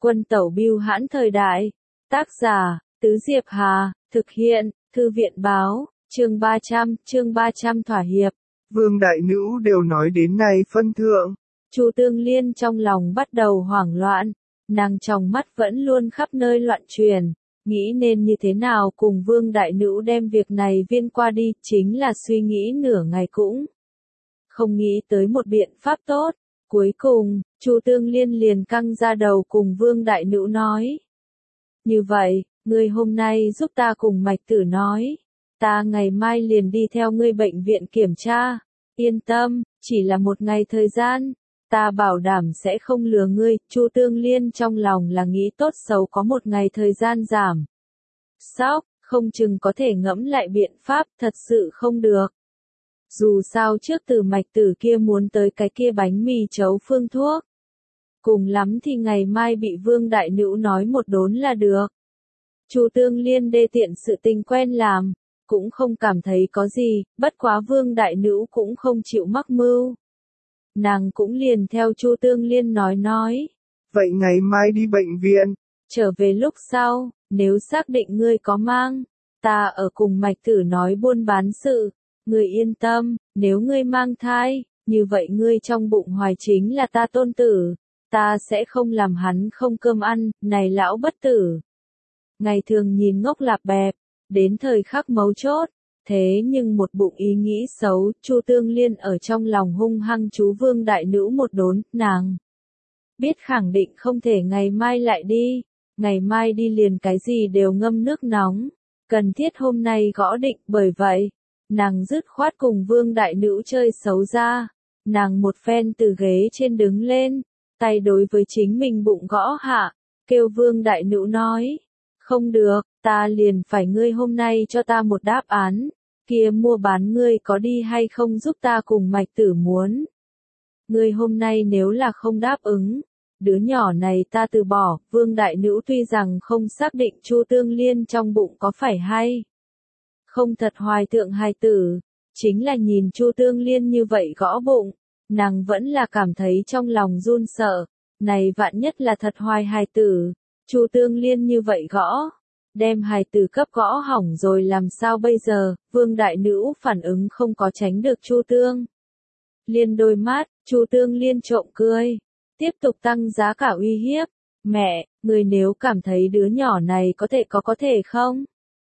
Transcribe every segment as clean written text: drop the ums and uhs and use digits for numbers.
Quân tẩu bưu hãn thời đại. Tác giả, Tứ Diệp Hà, thực hiện, Thư viện báo, chương 300 thỏa hiệp. Vương đại nữ đều nói đến này phân thượng. Chu Tương Liên trong lòng bắt đầu hoảng loạn, nàng trong mắt vẫn luôn khắp nơi loạn truyền, nghĩ nên như thế nào cùng Vương đại nữ đem việc này viên qua đi, chính là suy nghĩ nửa ngày cũng không nghĩ tới một biện pháp tốt. Cuối cùng, Chu Tương Liên liền căng ra đầu cùng Vương đại nữ nói. Như vậy, ngươi hôm nay giúp ta cùng Mạch Tử nói, ta ngày mai liền đi theo ngươi bệnh viện kiểm tra, yên tâm, chỉ là một ngày thời gian, ta bảo đảm sẽ không lừa ngươi. Chu Tương Liên trong lòng là nghĩ tốt xấu có một ngày thời gian giảm sóc, không chừng có thể ngẫm lại biện pháp, thật sự không được. Dù sao trước từ Mạch Tử kia muốn tới cái kia bánh mì chấu phương thuốc. Cùng lắm thì ngày mai bị Vương đại nữ nói một đốn là được. Chu Tương Liên đê tiện sự tình quen làm, cũng không cảm thấy có gì, bất quá Vương đại nữ cũng không chịu mắc mưu. Nàng cũng liền theo Chu Tương Liên nói. Vậy ngày mai đi bệnh viện. Trở về lúc sau, nếu xác định ngươi có mang, ta ở cùng Mạch Tử nói buôn bán sự. Ngươi yên tâm, nếu ngươi mang thai, như vậy ngươi trong bụng hoài chính là ta tôn tử. Ta sẽ không làm hắn không cơm ăn, này lão bất tử. Ngày thường nhìn ngốc lạp bẹp, đến thời khắc mấu chốt, thế nhưng một bụng ý nghĩ xấu, Chu Tương Liên ở trong lòng hung hăng chú Vương đại nữ một đốn, nàng biết khẳng định không thể ngày mai lại đi, ngày mai đi liền cái gì đều ngâm nước nóng, cần thiết hôm nay gõ định. Bởi vậy, nàng dứt khoát cùng Vương đại nữ chơi xấu ra, nàng một phen từ ghế trên đứng lên, tay đối với chính mình bụng gõ hạ, kêu Vương đại nữ nói, không được, ta liền phải ngươi hôm nay cho ta một đáp án, kia mua bán ngươi có đi hay không giúp ta cùng Mạch Tử muốn. Ngươi hôm nay nếu là không đáp ứng, đứa nhỏ này ta từ bỏ. Vương đại nữ tuy rằng không xác định Chu Tương Liên trong bụng có phải hay không thật hoài thượng hài tử, chính là nhìn Chu Tương Liên như vậy gõ bụng, nàng vẫn là cảm thấy trong lòng run sợ, này vạn nhất là thật hoài hài tử, Chu Tương Liên như vậy gõ, đem hài tử cấp gõ hỏng rồi làm sao bây giờ. Vương đại nữ phản ứng không có tránh được Chu Tương Liên đôi mắt. Chu Tương Liên trộm cười, tiếp tục tăng giá cả uy hiếp, mẹ, người nếu cảm thấy đứa nhỏ này có thể không?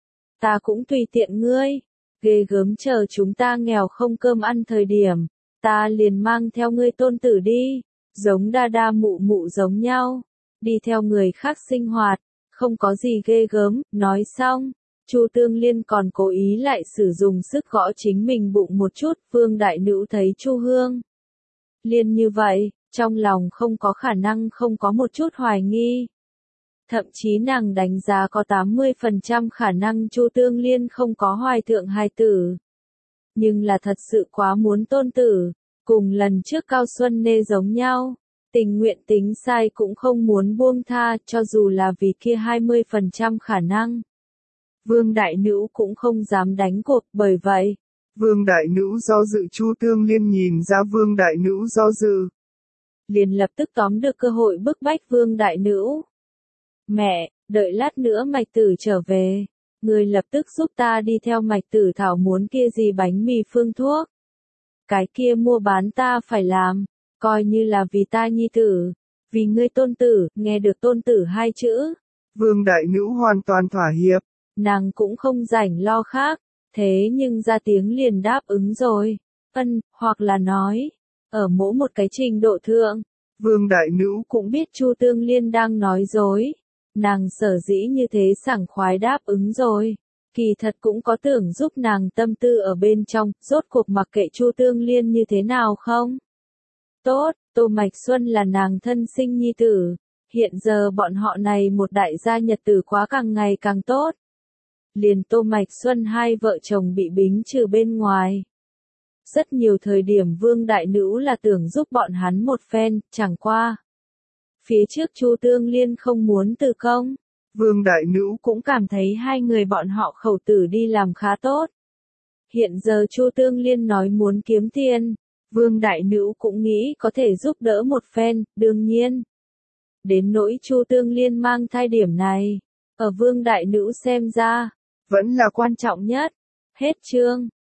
Ta cũng tùy tiện ngươi, ghê gớm, chờ chúng ta nghèo không cơm ăn thời điểm, ta liền mang theo ngươi tôn tử đi, giống đa đa mụ mụ giống nhau, đi theo người khác sinh hoạt, không có gì ghê gớm. Nói xong, Chu Tương Liên còn cố ý lại sử dụng sức gõ chính mình bụng một chút. Vương đại nữ thấy Chu Hương Liên như vậy, trong lòng không có khả năng không có một chút hoài nghi. Thậm chí nàng đánh giá có 80% khả năng Chu Tương Liên không có hoài thượng hài tử. Nhưng là thật sự quá muốn tôn tử, cùng lần trước Cao Xuân Nê giống nhau, tình nguyện tính sai cũng không muốn buông tha, cho dù là vì kia 20% khả năng. Vương đại nữ cũng không dám đánh cuộc. Bởi vậy, Vương đại nữ do dự. Chu Tương Liên nhìn ra Vương đại nữ do dự, liền lập tức tóm được cơ hội bức bách Vương đại nữ. Mẹ, đợi lát nữa Mạch Tử trở về, người lập tức giúp ta đi theo Mạch Tử thảo muốn kia gì bánh mì phương thuốc. Cái kia mua bán ta phải làm, coi như là vì ta nhi tử, vì ngươi tôn tử. Nghe được tôn tử hai chữ, Vương đại nữ hoàn toàn thỏa hiệp. Nàng cũng không rảnh lo khác, thế nhưng ra tiếng liền đáp ứng rồi. Hoặc là nói, ở mỗi một cái trình độ thượng, Vương đại nữ cũng biết Chu Tương Liên đang nói dối. Nàng sở dĩ như thế sảng khoái đáp ứng rồi, kỳ thật cũng có tưởng giúp nàng tâm tư ở bên trong. Rốt cuộc mặc kệ Chu Tương Liên như thế nào không tốt, Tô Mạch Xuân là nàng thân sinh nhi tử, hiện giờ bọn họ này một đại gia nhật tử quá càng ngày càng tốt. Liền Tô Mạch Xuân hai vợ chồng bị bính trừ bên ngoài. Rất nhiều thời điểm Vương đại nữ là tưởng giúp bọn hắn một phen, chẳng qua phía trước Chu Tương Liên không muốn từ công, Vương đại nữ cũng cảm thấy hai người bọn họ khẩu tử đi làm khá tốt. Hiện giờ Chu Tương Liên nói muốn kiếm tiền, Vương đại nữ cũng nghĩ có thể giúp đỡ một phen. Đương nhiên, Đến nỗi Chu Tương Liên mang thai điểm này, ở Vương đại nữ xem ra, vẫn là quan trọng nhất. Hết chương.